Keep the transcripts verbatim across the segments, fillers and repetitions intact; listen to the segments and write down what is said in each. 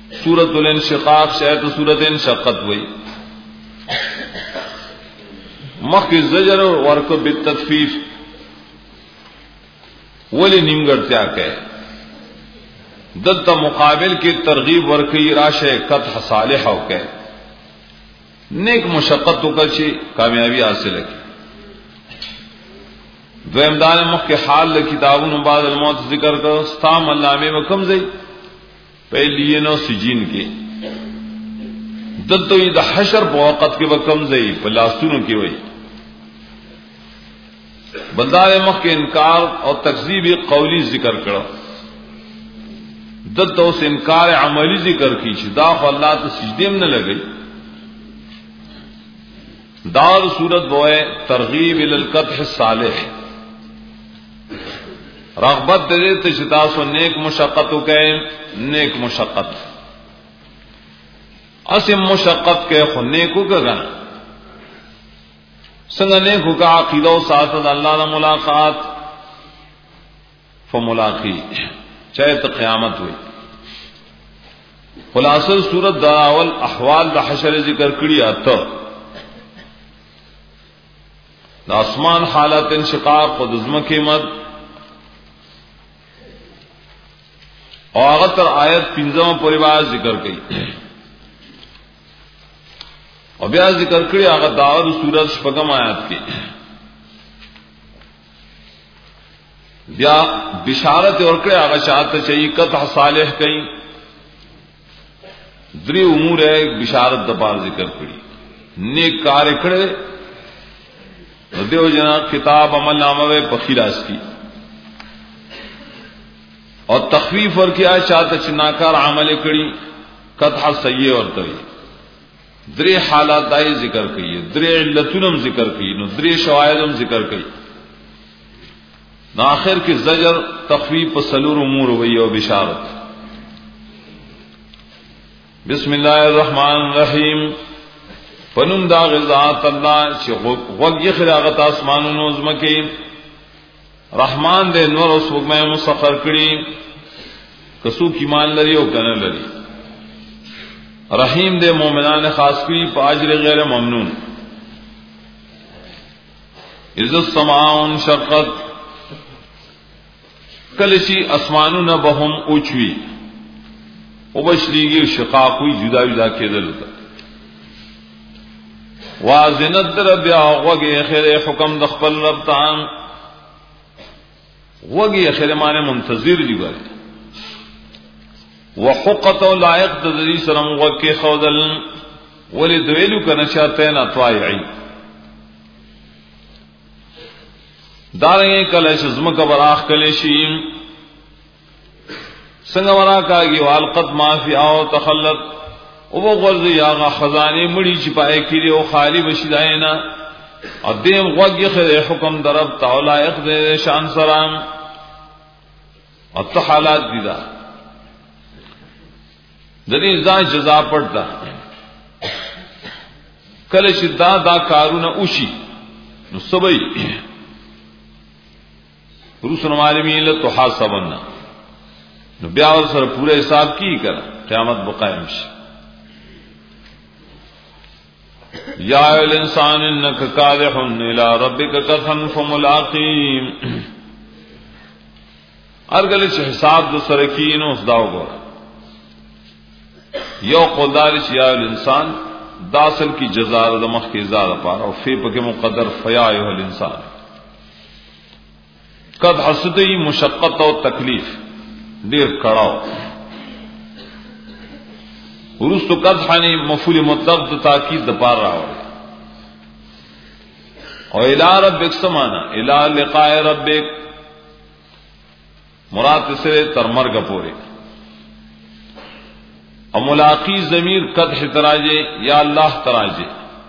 سورۃ الانشقاق شاید سورۃ انشقت وئی مخی زجر ورکو بالتطفیف ولی نیمگڑتیا کہے دلتا مقابل کی ترغیب ورکی راشے قطح صالح ہو کہے نیک مشقت تو کچی کامیابی حاصل ہے دو امدان مخ کے حال کتابون بعد الموت ذکر کر ستام علامے و کم زی پہلیے نو سجین کی دلتو یہ دا حشر بوقت کے وکم زی پلاستون کی وئی بلدار مخ کے انکار اور تکذیب قولی ذکر کرو دلتو اس انکار عملی ذکر کی داخ اللہ تو سجدیم نہ لگئی دار صورت بوئے ترغیب الالقطح الصالح رغبت دے تشتاس و نیک مشقت کہ نیک مشقت اسم مشقت کے خو نیکو کا گنا سنگ نیکو کا عقیدہ و ساتھ اللہ نہ ملاقات فملاقی چاہے تو قیامت ہوئی خلاصل صورت دراول احوال دا حشر ذکر کری آتا دا اسمان حالت انشقاق و دزم کی مد اور اغتر آیت پنزم پوری بات ذکر کی اور بیا ذکر کری اغت دعوت سورت شپگم آیت کی بیا بشارت اور کرے اغت شاعت چاہیے قطع صالح کئی دری امور ہے بشارت دپار ذکر کری نیک کار کھڑے دیو جنا کتاب عمل نامہ پخیراس کی اور تخفیف اور کیا چاہتا چناکار عمل کڑی قطع سیئے اور تری دری حالات دائی ذکر کئی دری علتنم ذکر کئی نو دری شواہدم ذکر کئی ناخر کی زجر تخفیف سلور امور ہوئی اور بشارت بسم اللہ الرحمن الرحیم فنم دا غزات اللہ چی غوگ یخراغت آسمان و نوزمکی رحمان دے نور اس وقت میں مسخر کری کسو کی مان لری او کن لری رحیم دے مومنان خاص کری پاجر غیر ممنون اذ السماء شقت کلشی اسمانو نبہم اوچوی او بشلیگی شقاق ہوئی جدا جدا کے دلتا وازنت رب وگی خیر حکم دخپل رب تان وگی خیر مانے منتظر دی گئے وحقت و لائق تدری سرم وگ کے خودل ولی دویلو کا نشاتین اطوائعی دارنگی کلش ازمک براخ کلشیم سنگ ورا کا گی والقت معافی آو تخلت او غرض آغا خزانے مڑی چپائے کری او خالی بشدائینا اور دیم غوگی خیر حکم درب تاولائق دے شان سرام اور تحالات دیدا دنی ازدان جزا پڑتا کل شدہ دا کارونا اوشی نو سبئی رسول معلومی لتو حاسبنا نو بیاور سر پورے حساب کی کرا قیامت بقائم شی یا الانسان انک کادح الى ربک کدحا فملاقیم ارگل چھ حساب دو سرکین اس داو گورا یو قدار چھ یا الانسان داسل کی جزار دمخ کی زار پارا و فی پک مقدر فیا ایوہ الانسان قد حسدی مشقت و تکلیف دیر کڑاو ورس تو قد حانی مفعول مطلق تاکید دپار رہا ہو اور الہ ربک سمانا الہ لقاء ربک مراد سے ترمرگ پورے اور ملاقی ضمیر قد تراجے یا اللہ تراجے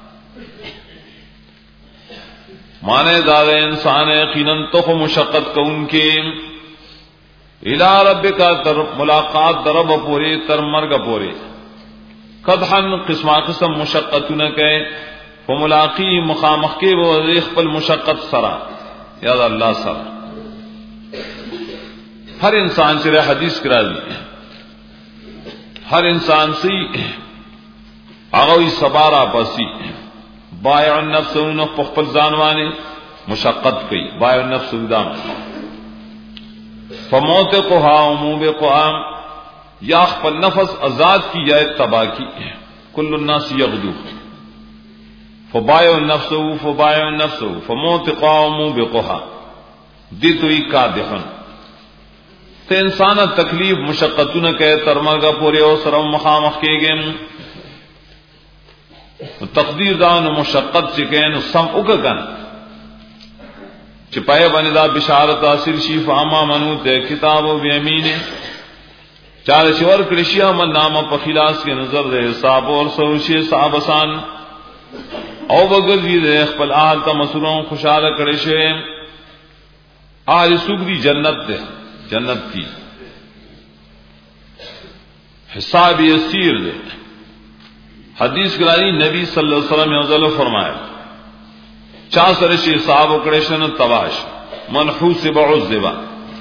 مانے دار انسان یقیناً تو مشقت کو ان کے الہ ربک تر ملاقات درب پورے ترمرگ پورے قدحن قسمہ قسم مشقت نہ کہ وہ ملاقی مخامخ کے وہ پل مشقت سرا یاد اللہ سرا ہر انسان سے حدیث کرا دی ہر انسان سی اغوی سبارا پسی بائع النفس انو پخپل زانوانے مشقت کی بائع النفس دام فموت کو ہا عموب قوام یا خپل نفس آزاد کی یا تباہ کی کل الناس یغدو فبائع النفس فبائع النفس فموت قوام بقها دیتوی کادحن تے انسان تکلیف مشقتوں نہ کہ ترمرگا پورے او سرم مخامخ کے گن تقدیر دان مشقت چکین سم اگن چپائے بندا بشارت حاصل شی فاما منو تے کتاب و بیمین چار شور کرشیا من نام پخلاص کے نظر دے حساب اور سوشی صاحب آسان او بغیر دے خپل آل تا مسروں خوشحال کرے شے آج سوق دی جنت دے جنت کی حساب یسیر دے حدیث کرائی نبی صلی اللہ علیہ وسلم نے فرمایا چا سرشی حساب اکڑیشن تواش منحوس بعذبا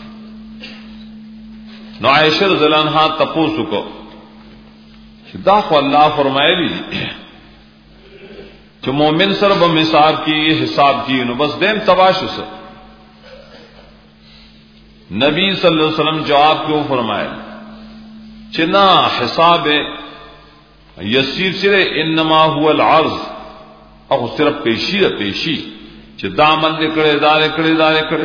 نو عائشہ رضی اللہ عنہا تپوسو کو دا خو اللہ فرمائے لی کہ مومن سر بمثاب کی حساب کی نو بس دیم تواش سر نبی صلی اللہ علیہ وسلم جواب کیوں فرمائے چنا حساب یسیر سرے انما هو العرض او صرف پیشی ہے پیشی چ دامن نکڑے دارے کڑے دارے کڑے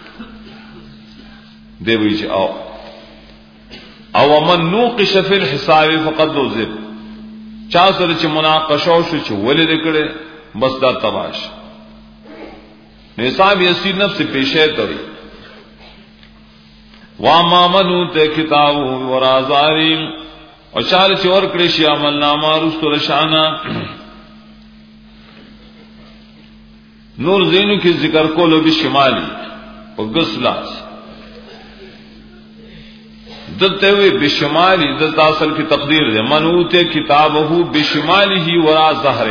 دے وی چ او او من نوقش فی الحساب فقد ذب چا سر چ مناقشہ شو چ ولے نکڑے بس دا تباش حساب یسیر نفس پیشے توی واما منو تے کتاب ورازاریم اور چار چور کرشی عمل نامہ رستو رشانہ نور زینو کی ذکر کو لو بشمالی اور گسلاس دلتے ہوئے بشمالی دلتا اصل کی تقدیر دے منو تے کتابہو بشمالی ہی ورا ظہرے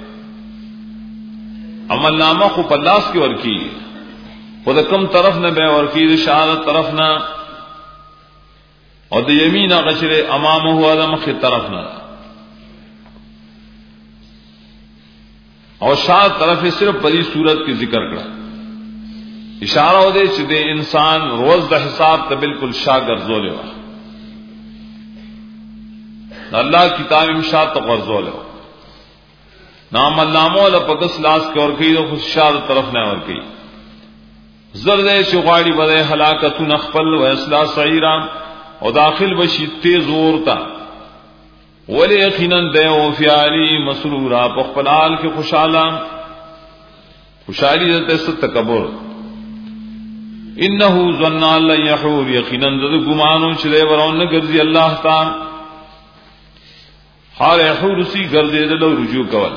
عمل نامہ کو پلاس کی ورکی خود کم طرف نہ بے ورکی رشارت طرف نہ اور د یمین غشر امام هو ادم کی طرف نہ اور شاہ طرف صرف بڑی صورت کی ذکر کرا اشارہ ہو دے چدے انسان روز دا حساب تے بالکل شاگر زولے وا اللہ کتاب امشاد تو غرزولے وا نام علامہ ل پگس لاس کے اور کی تو خشاد طرف نہ اور کی زرد شغاڑی بدے ہلاکت نخپل و اصلاح سعیرہ اور داخل بشی تیز اورتا ولی یقیناً دے و فیالی مسرورا پخپلال کے خوشحالا خوشحالی دیتے ست تکبر انہو ظننا اللہ یحور یقیناً دے گمانو چلے ورون گرزی اللہ تا حال یحور سی گرزی دلو رجوع کول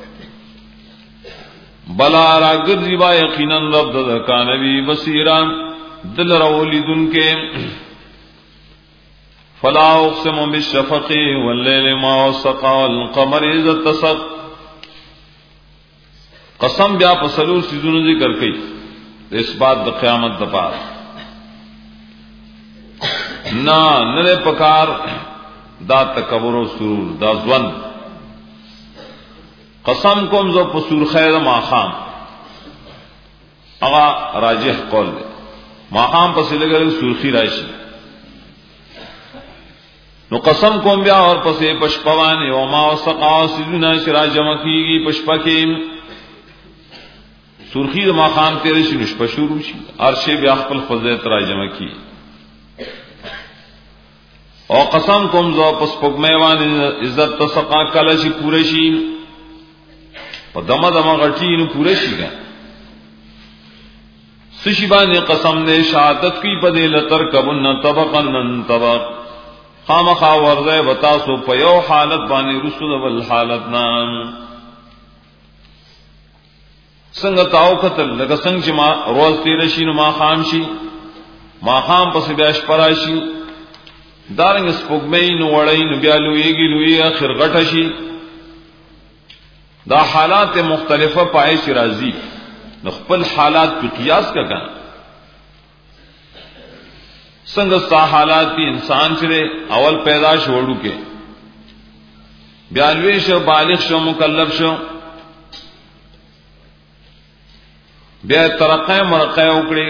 بلا را گرزی با یقیناً رب ددکا نبی بصیران دل رولی دن کے فلا اقسم بالشفق والليل ما وسق والقمر اذا اتسق قسم بیا پسلو سیزونو ذکر کئی اس بات دا قیامت دا پار نا نرے پکار دا تکبر و سرور دا زون قسم کم زو پسور خیر ماخام اغا راجح قول دے ماخام پسی لگر سرخی رائشی نو قسم کوم بیا اور پسے پشپوان وما وسقا سجنا شرا جمع کیگی پشپا کے سرخی ما خام تیرے شی نش پشورو شی عرش بیا خپل فضیلت را جمع کی او قسم کوم زو پس پگمیوان عزت تسقا کلا شی پورے شی او دما دما غٹی نو پورے شی گا سشبان نے قسم نے شہادت کی پدے لتر کبن طبقن طبق خامخا ورزے بتاسو پیو حالت بانی رسول والحالت نام سنگ تاو قتل لگا سنگ چی ما روز تیرشی نو ما خام شی ما خام پس بیاش پراشی دارنگ سپگمئی نو وڑئی نو بیا لوئیگی لوئی آخر غٹشی دا حالات مختلفہ پائے چی رازی نو خپل حالات پی قیاس کا کنا संग सा हालात की इंसान चले अवल पैदा छोड़ू के बयालवे शो बालिग शो मुकल्लफ शो बया तरक़े मरक़े उकड़े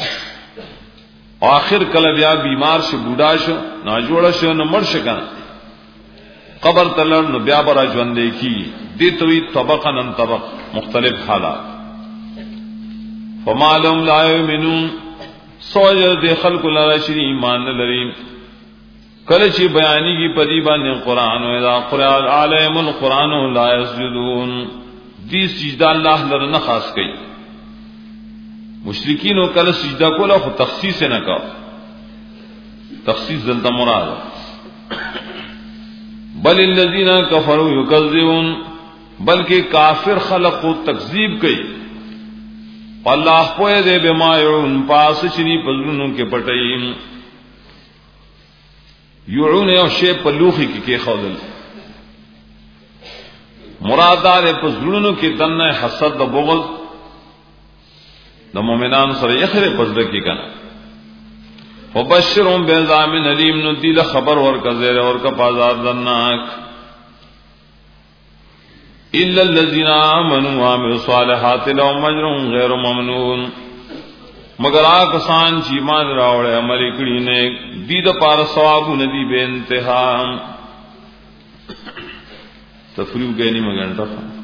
आखिर कल बया बीमार शो बूढ़ा शो ना जोड़ा शो न मर शका कबर तलर न बया बरा ज्वंदे की दित हुई तबक़न अन तबक़ मुख्तलिफ हालात फमालुम ला युमिनून सोज दे खल्क लरशरी ईमान लरीम कलची बयानी की पदीबा ने कुरान इदा कुरान अलैहिमुल कुरान ला यसजुदून दी सजदा अल्लाह लर न खास कई मुशरिकीन व कल सजदा को ला तखसीस न का तखसीस जल्द मुराद बल الذين كفروا يكذبون बल्कि काफिर खलक को तकजीब कई अल्लाह पोए दे बेमायून पास चनी पजलुनों के पटईम यून और शे पलूखी की के खौदल मुरादार पजलुनों के दन हसद द बुग़्ज़ द मोमिनान सर यखरे पजल की कना वबश्शिरहुम बिअज़ाबिन अलीम नुदील खबर और का ज़ेर और का पाज़ार दन्नाक इल्ला लज़ीना आमनू व अमिलुस्सालिहाति लहुम अज्रुन गैरु ममनून मगर आ कसान ची ईमान रावड़े अमल कड़ी ने दीद पार सवाब नदी बे इंतहा तफरीब गए नहीं मगर